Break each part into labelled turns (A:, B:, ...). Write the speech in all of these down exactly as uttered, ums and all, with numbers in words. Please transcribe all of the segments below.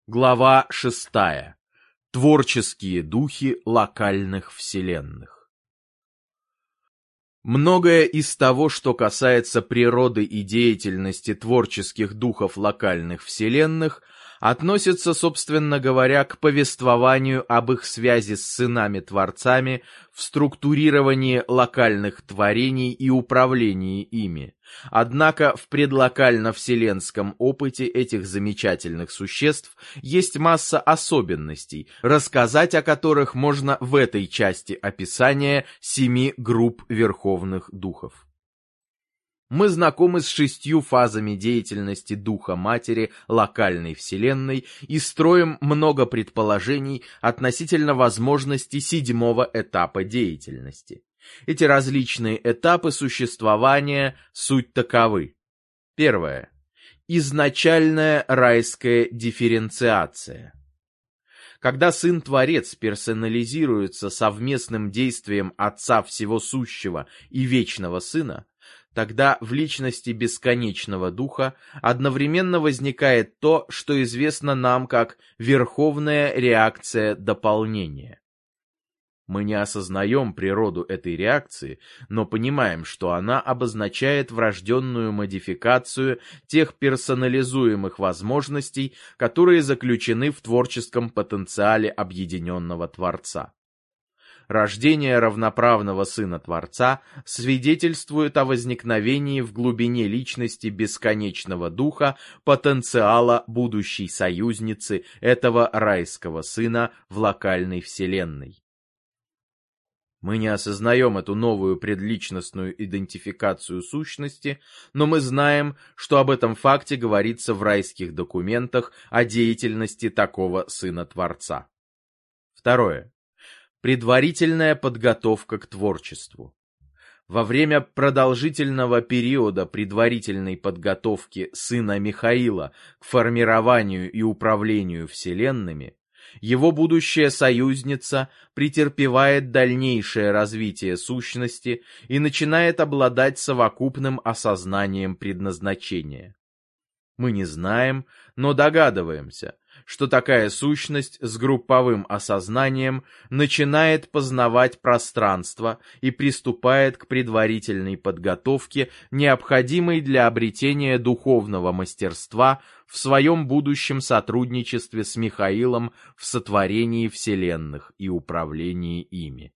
A: Глава шестая. Творческие духи локальных вселенных. Многое из того, что касается природы и деятельности творческих духов локальных вселенных, относится, собственно говоря, к повествованию об их связи с сынами-творцами в структурировании локальных творений и управлении ими. Однако в предлокально-вселенском опыте этих замечательных существ есть масса особенностей, рассказать о которых можно в этой части описания семи групп верховных духов. Мы знакомы с шестью фазами деятельности Духа Матери локальной Вселенной и строим много предположений относительно возможности седьмого этапа деятельности. Эти различные этапы существования суть таковы. Первое. Изначальная райская дифференциация. Когда Сын-Творец персонализируется совместным действием Отца Всего Сущего и Вечного Сына, тогда в личности Бесконечного Духа одновременно возникает то, что известно нам как верховная реакция дополнения. Мы не осознаем природу этой реакции, но понимаем, что она обозначает врожденную модификацию тех персонализуемых возможностей, которые заключены в творческом потенциале объединенного Творца. Рождение равноправного Сына Творца свидетельствует о возникновении в глубине личности Бесконечного Духа потенциала будущей союзницы этого райского Сына в локальной Вселенной. Мы не осознаем эту новую предличностную идентификацию сущности, но мы знаем, что об этом факте говорится в райских документах о деятельности такого Сына Творца. Второе. Предварительная подготовка к творчеству. Во время продолжительного периода предварительной подготовки Сына Михаила к формированию и управлению вселенными, его будущая союзница претерпевает дальнейшее развитие сущности и начинает обладать совокупным осознанием предназначения. Мы не знаем, но догадываемся, что такая сущность с групповым осознанием начинает познавать пространство и приступает к предварительной подготовке, необходимой для обретения духовного мастерства в своем будущем сотрудничестве с Михаилом в сотворении вселенных и управлении ими.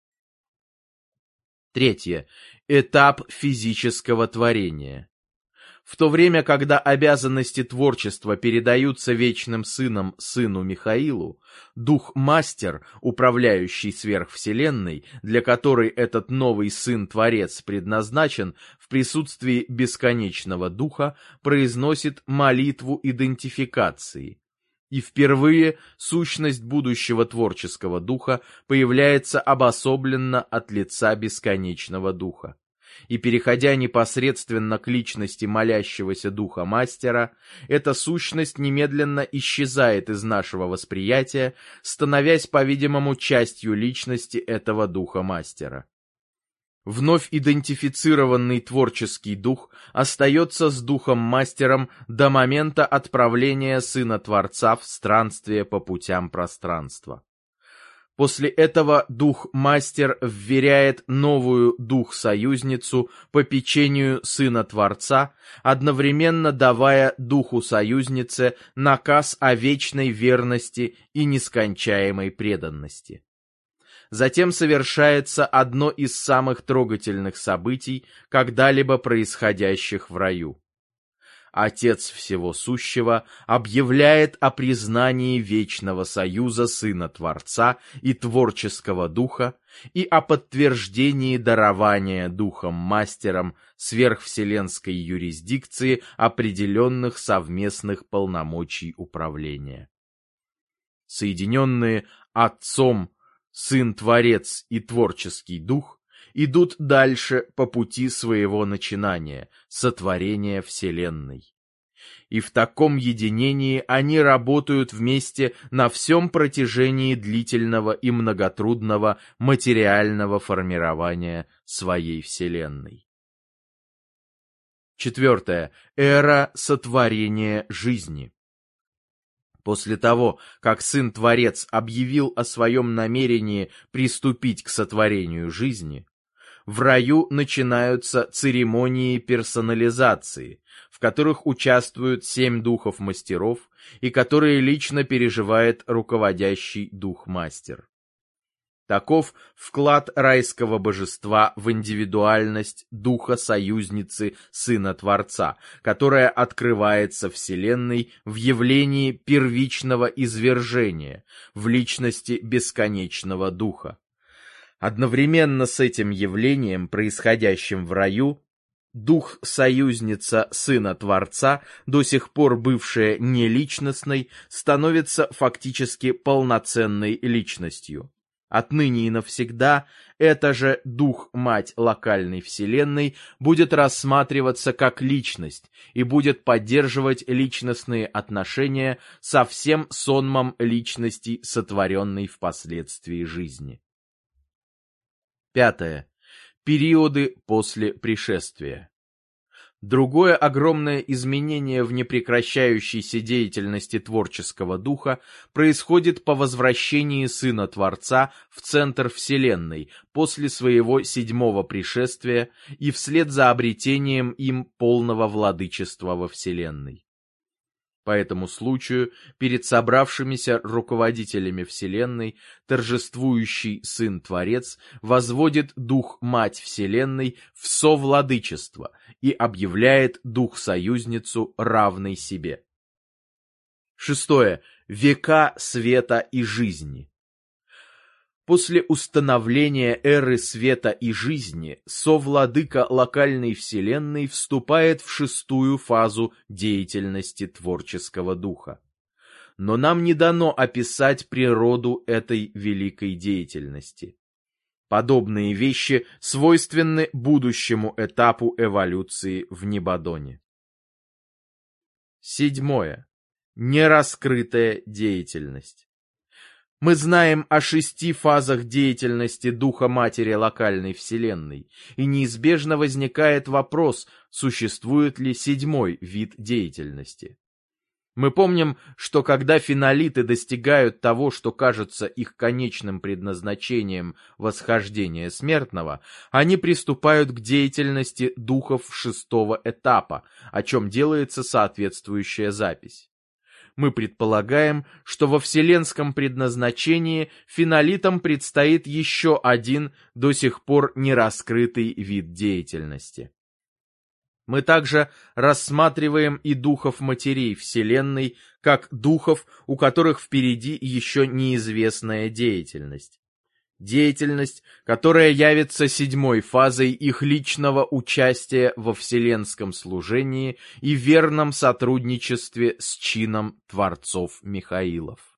A: Третье. Этап физического творения. В то время, когда обязанности творчества передаются Вечным Сыном Сыну Михаилу, Дух-Мастер, управляющий сверхвселенной, для которой этот новый Сын-Творец предназначен, в присутствии Бесконечного Духа произносит молитву идентификации. И впервые сущность будущего творческого духа появляется обособленно от лица Бесконечного Духа. И, переходя непосредственно к личности молящегося Духа Мастера, эта сущность немедленно исчезает из нашего восприятия, становясь, по-видимому, частью личности этого Духа Мастера. Вновь идентифицированный творческий дух остается с Духом Мастером до момента отправления Сына Творца в странствие по путям пространства. После этого Дух-Мастер вверяет новую Дух-Союзницу попечению Сына Творца, одновременно давая Духу-Союзнице наказ о вечной верности и нескончаемой преданности. Затем совершается одно из самых трогательных событий, когда-либо происходящих в раю. Отец Всего Сущего объявляет о признании Вечного Союза Сына Творца и Творческого Духа и о подтверждении дарования Духом Мастером сверхвселенской юрисдикции определенных совместных полномочий управления. Соединенные Отцом, Сын-Творец и Творческий Дух идут дальше по пути своего начинания, сотворения Вселенной. И в таком единении они работают вместе на всем протяжении длительного и многотрудного материального формирования своей Вселенной. Четвертое. Эра сотворения жизни. После того, как Сын-Творец объявил о своем намерении приступить к сотворению жизни, в раю начинаются церемонии персонализации, в которых участвуют семь духов-мастеров и которые лично переживает руководящий дух-мастер. Таков вклад райского божества в индивидуальность духа-союзницы Сына-Творца, которая открывается Вселенной в явлении первичного извержения, в личности бесконечного духа. Одновременно с этим явлением, происходящим в раю, дух-союзница Сына-Творца, до сих пор бывшая неличностной, становится фактически полноценной личностью. Отныне и навсегда эта же дух-мать локальной вселенной будет рассматриваться как личность и будет поддерживать личностные отношения со всем сонмом личностей, сотворенной впоследствии жизни. Пятое. Периоды после пришествия. Другое огромное изменение в непрекращающейся деятельности творческого духа происходит по возвращении Сына Творца в центр Вселенной после своего седьмого пришествия и вслед за обретением им полного владычества во Вселенной. По этому случаю перед собравшимися руководителями Вселенной торжествующий Сын-Творец возводит Дух-Мать Вселенной в совладычество и объявляет Дух-Союзницу равной себе. Шестое. Века света и жизни. После установления эры света и жизни совладыка локальной вселенной вступает в шестую фазу деятельности творческого духа. Но нам не дано описать природу этой великой деятельности. Подобные вещи свойственны будущему этапу эволюции в Небадоне. Седьмое. Нераскрытая деятельность. Мы знаем о шести фазах деятельности Духа Матери локальной Вселенной, и неизбежно возникает вопрос, существует ли седьмой вид деятельности. Мы помним, что когда фенолиты достигают того, что кажется их конечным предназначением восхождения смертного, они приступают к деятельности духов шестого этапа, о чем делается соответствующая запись. Мы предполагаем, что во вселенском предназначении фенолитам предстоит еще один до сих пор нераскрытый вид деятельности. Мы также рассматриваем и духов матерей Вселенной как духов, у которых впереди еще неизвестная деятельность. Деятельность, которая явится седьмой фазой их личного участия во вселенском служении и верном сотрудничестве с чином Творцов Михаилов.